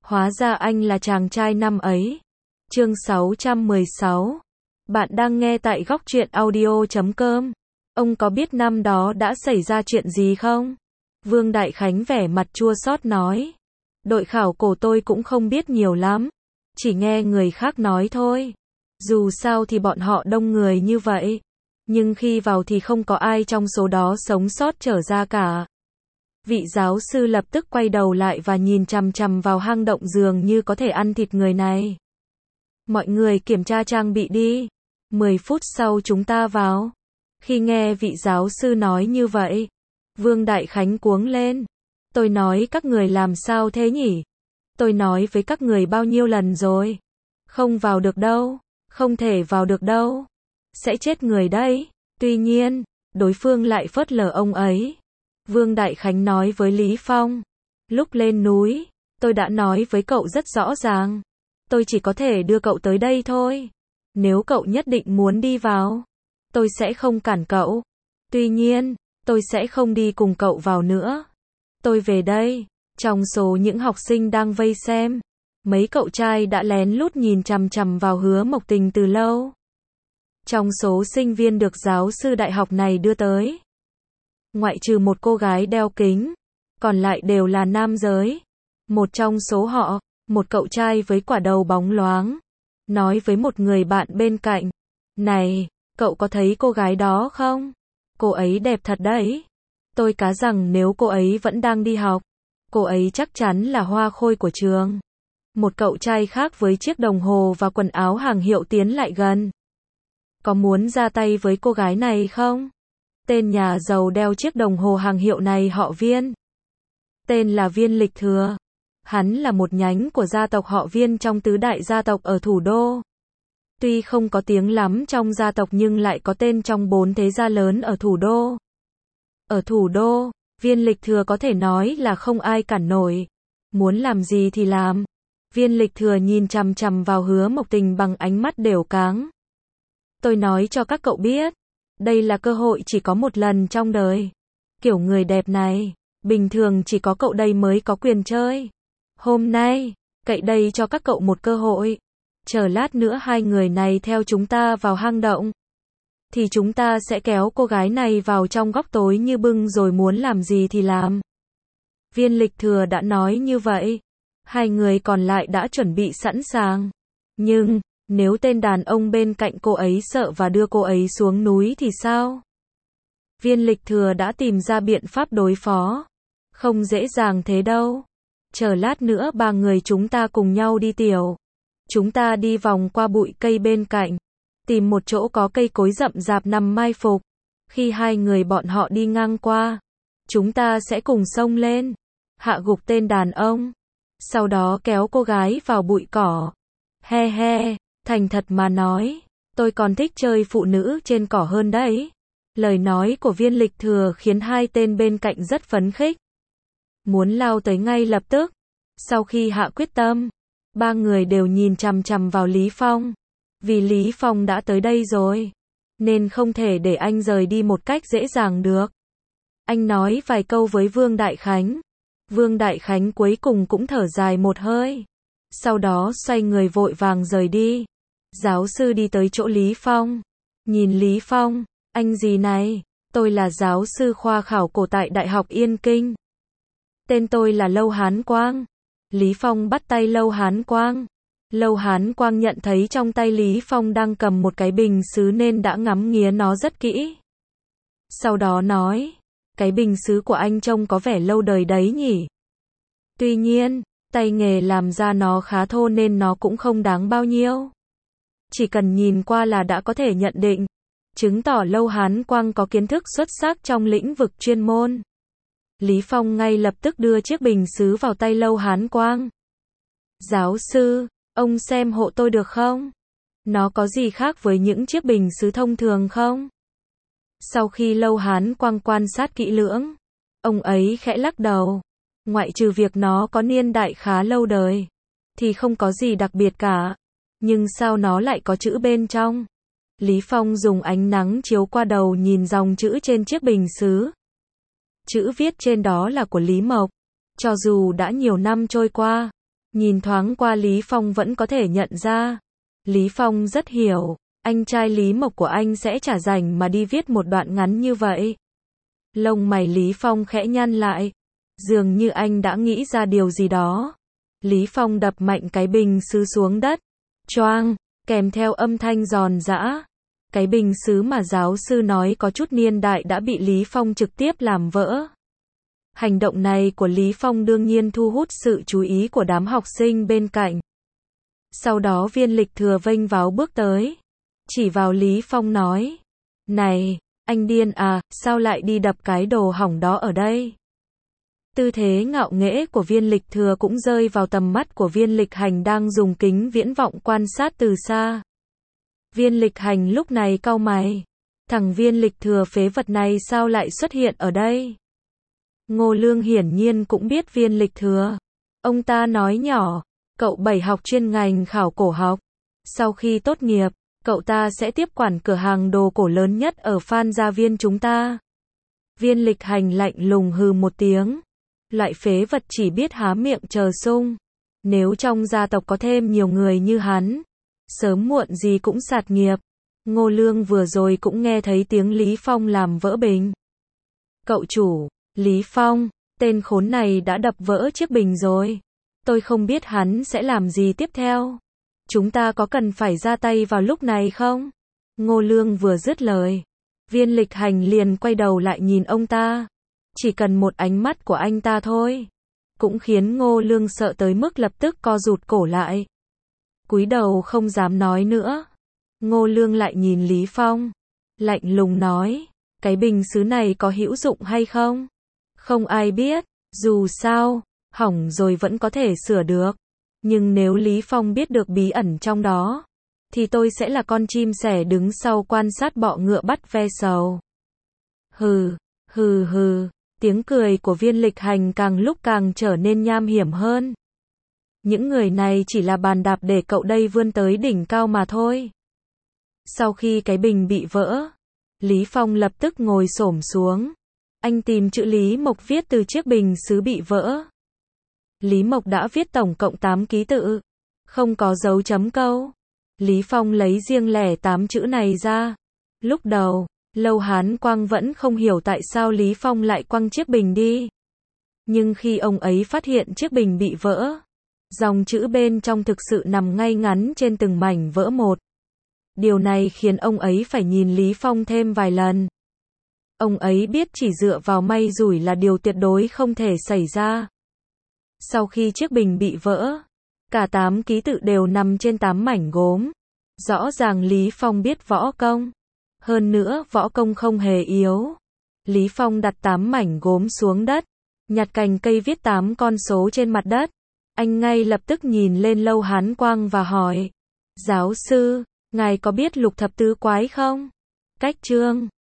Hóa ra anh là chàng trai năm ấy. Chương 616. Bạn đang nghe tại góc truyện audio.com. Ông có biết năm đó đã xảy ra chuyện gì không? Vương Đại Khánh vẻ mặt chua xót nói. Đội khảo cổ tôi cũng không biết nhiều lắm. Chỉ nghe người khác nói thôi. Dù sao thì bọn họ đông người như vậy. Nhưng khi vào thì không có ai trong số đó sống sót trở ra cả. Vị giáo sư lập tức quay đầu lại và nhìn chằm chằm vào hang động dường như có thể ăn thịt người này. Mọi người kiểm tra trang bị đi. 10 phút sau chúng ta vào. Khi nghe vị giáo sư nói như vậy, Vương Đại Khánh cuống lên. Tôi nói các người làm sao thế nhỉ? Tôi nói với các người bao nhiêu lần rồi? Không vào được đâu. Không thể vào được đâu. Sẽ chết người đấy. Tuy nhiên, đối phương lại phớt lờ ông ấy. Vương Đại Khánh nói với Lý Phong. Lúc lên núi, tôi đã nói với cậu rất rõ ràng. Tôi chỉ có thể đưa cậu tới đây thôi. Nếu cậu nhất định muốn đi vào, tôi sẽ không cản cậu. Tuy nhiên, tôi sẽ không đi cùng cậu vào nữa. Tôi về đây. Trong số những học sinh đang vây xem, mấy cậu trai đã lén lút nhìn chằm chằm vào Hứa Mộc Tình từ lâu. Trong số sinh viên được giáo sư đại học này đưa tới, ngoại trừ một cô gái đeo kính, còn lại đều là nam giới. Một trong số họ, một cậu trai với quả đầu bóng loáng, nói với một người bạn bên cạnh. Này, cậu có thấy cô gái đó không? Cô ấy đẹp thật đấy. Tôi cá rằng nếu cô ấy vẫn đang đi học, cô ấy chắc chắn là hoa khôi của trường. Một cậu trai khác với chiếc đồng hồ và quần áo hàng hiệu tiến lại gần. Có muốn ra tay với cô gái này không? Tên nhà giàu đeo chiếc đồng hồ hàng hiệu này họ Viên. Tên là Viên Lịch Thừa. Hắn là một nhánh của gia tộc họ Viên trong tứ đại gia tộc ở thủ đô. Tuy không có tiếng lắm trong gia tộc nhưng lại có tên trong 4 thế gia lớn ở thủ đô. Ở thủ đô, Viên Lịch Thừa có thể nói là không ai cản nổi. Muốn làm gì thì làm. Viên Lịch Thừa nhìn chằm chằm vào Hứa Mộc Tình bằng ánh mắt đều cáng. Tôi nói cho các cậu biết, đây là cơ hội chỉ có một lần trong đời. Kiểu người đẹp này, bình thường chỉ có cậu đây mới có quyền chơi. Hôm nay, cậy đây cho các cậu một cơ hội. Chờ lát nữa hai người này theo chúng ta vào hang động, thì chúng ta sẽ kéo cô gái này vào trong góc tối như bưng rồi muốn làm gì thì làm. Viên Lịch Thừa đã nói như vậy. Hai người còn lại đã chuẩn bị sẵn sàng. Nhưng, nếu tên đàn ông bên cạnh cô ấy sợ và đưa cô ấy xuống núi thì sao? Viên Lịch Thừa đã tìm ra biện pháp đối phó. Không dễ dàng thế đâu. Chờ lát nữa ba người chúng ta cùng nhau đi tiểu. Chúng ta đi vòng qua bụi cây bên cạnh, tìm một chỗ có cây cối rậm rạp nằm mai phục. Khi hai người bọn họ đi ngang qua, chúng ta sẽ cùng xông lên, hạ gục tên đàn ông, sau đó kéo cô gái vào bụi cỏ. He he, thành thật mà nói, tôi còn thích chơi phụ nữ trên cỏ hơn đấy. Lời nói của Viên Lịch Thừa khiến hai tên bên cạnh rất phấn khích, muốn lao tới ngay lập tức. Sau khi hạ quyết tâm, ba người đều nhìn chằm chằm vào Lý Phong. Vì Lý Phong đã tới đây rồi, nên không thể để anh rời đi một cách dễ dàng được. Anh nói vài câu với Vương Đại Khánh. Vương Đại Khánh cuối cùng cũng thở dài một hơi. Sau đó xoay người vội vàng rời đi. Giáo sư đi tới chỗ Lý Phong. Nhìn Lý Phong, anh gì này? Tôi là giáo sư khoa khảo cổ tại Đại học Yên Kinh. Tên tôi là Lâu Hán Quang. Lý Phong bắt tay Lâu Hán Quang. Lâu Hán Quang nhận thấy trong tay Lý Phong đang cầm một cái bình sứ nên đã ngắm nghía nó rất kỹ. Sau đó nói, cái bình sứ của anh trông có vẻ lâu đời đấy nhỉ. Tuy nhiên, tay nghề làm ra nó khá thô nên nó cũng không đáng bao nhiêu. Chỉ cần nhìn qua là đã có thể nhận định, chứng tỏ Lâu Hán Quang có kiến thức xuất sắc trong lĩnh vực chuyên môn. Lý Phong ngay lập tức đưa chiếc bình sứ vào tay Lâu Hán Quang. Giáo sư, ông xem hộ tôi được không? Nó có gì khác với những chiếc bình sứ thông thường không? Sau khi Lâu Hán Quang quan sát kỹ lưỡng, ông ấy khẽ lắc đầu. Ngoại trừ việc nó có niên đại khá lâu đời, thì không có gì đặc biệt cả. Nhưng sao nó lại có chữ bên trong? Lý Phong dùng ánh nắng chiếu qua đầu nhìn dòng chữ trên chiếc bình sứ. Chữ viết trên đó là của Lý Mộc. Cho dù đã nhiều năm trôi qua, Nhìn thoáng qua Lý Phong vẫn có thể nhận ra. Lý Phong rất hiểu, anh trai Lý Mộc của anh sẽ chả rảnh mà đi viết một đoạn ngắn như vậy. Lông mày Lý Phong khẽ nhăn lại. Dường như anh đã nghĩ ra điều gì đó. Lý Phong đập mạnh cái bình sứ xuống đất. Choang, kèm theo âm thanh giòn giã. Cái bình sứ mà giáo sư nói có chút niên đại đã bị Lý Phong trực tiếp làm vỡ. Hành động này của Lý Phong đương nhiên thu hút sự chú ý của đám học sinh bên cạnh. Sau đó Viên Lịch Thừa vênh váo bước tới. Chỉ vào Lý Phong nói. Này, anh điên à, sao lại đi đập cái đồ hỏng đó ở đây? Tư thế ngạo nghễ của Viên Lịch Thừa cũng rơi vào tầm mắt của Viên Lịch Hành đang dùng kính viễn vọng quan sát từ xa. Viên Lịch Hành lúc này cau mày. Thằng Viên Lịch Thừa phế vật này sao lại xuất hiện ở đây? Ngô Lương hiển nhiên cũng biết Viên Lịch Thừa. Ông ta nói nhỏ, cậu 7 học chuyên ngành khảo cổ học. Sau khi tốt nghiệp, cậu ta sẽ tiếp quản cửa hàng đồ cổ lớn nhất ở Phan Gia Viên chúng ta. Viên Lịch Hành lạnh lùng hừ một tiếng. Loại phế vật chỉ biết há miệng chờ sung. Nếu trong gia tộc có thêm nhiều người như hắn, sớm muộn gì cũng sạt nghiệp. Ngô Lương vừa rồi cũng nghe thấy tiếng Lý Phong làm vỡ bình. Cậu chủ, Lý Phong, tên khốn này đã đập vỡ chiếc bình rồi. Tôi không biết hắn sẽ làm gì tiếp theo. Chúng ta có cần phải ra tay vào lúc này không? Ngô Lương vừa dứt lời. Viên Lịch Hành liền quay đầu lại nhìn ông ta. Chỉ cần một ánh mắt của anh ta thôi. Cũng khiến Ngô Lương sợ tới mức lập tức co rụt cổ lại. Cúi đầu không dám nói nữa. Ngô Lương lại nhìn Lý Phong. Lạnh lùng nói. Cái bình sứ này có hữu dụng hay không? Không ai biết. Dù sao, hỏng rồi vẫn có thể sửa được. Nhưng nếu Lý Phong biết được bí ẩn trong đó, thì tôi sẽ là con chim sẻ đứng sau quan sát bọ ngựa bắt ve sầu. Hừ, hừ hừ, tiếng cười của Viên Lịch Hành càng lúc càng trở nên nham hiểm hơn. Những người này chỉ là bàn đạp để cậu đây vươn tới đỉnh cao mà thôi. Sau khi cái bình bị vỡ, Lý Phong lập tức ngồi xổm xuống. Anh tìm chữ Lý Mộc viết từ chiếc bình sứ bị vỡ. Lý Mộc đã viết tổng cộng 8 ký tự, không có dấu chấm câu. Lý Phong lấy riêng lẻ 8 chữ này ra. Lúc đầu, Lâu Hán Quang vẫn không hiểu tại sao Lý Phong lại quăng chiếc bình đi. Nhưng khi ông ấy phát hiện chiếc bình bị vỡ, dòng chữ bên trong thực sự nằm ngay ngắn trên từng mảnh vỡ một. Điều này khiến ông ấy phải nhìn Lý Phong thêm vài lần. Ông ấy biết chỉ dựa vào may rủi là điều tuyệt đối không thể xảy ra. Sau khi chiếc bình bị vỡ, cả 8 ký tự đều nằm trên 8 mảnh gốm. Rõ ràng Lý Phong biết võ công. Hơn nữa, võ công không hề yếu. Lý Phong đặt 8 mảnh gốm xuống đất, nhặt cành cây viết 8 con số trên mặt đất. Anh ngay lập tức nhìn lên Lâu Hán Quang và hỏi. Giáo sư, ngài có biết lục thập tứ quái không? Cách chương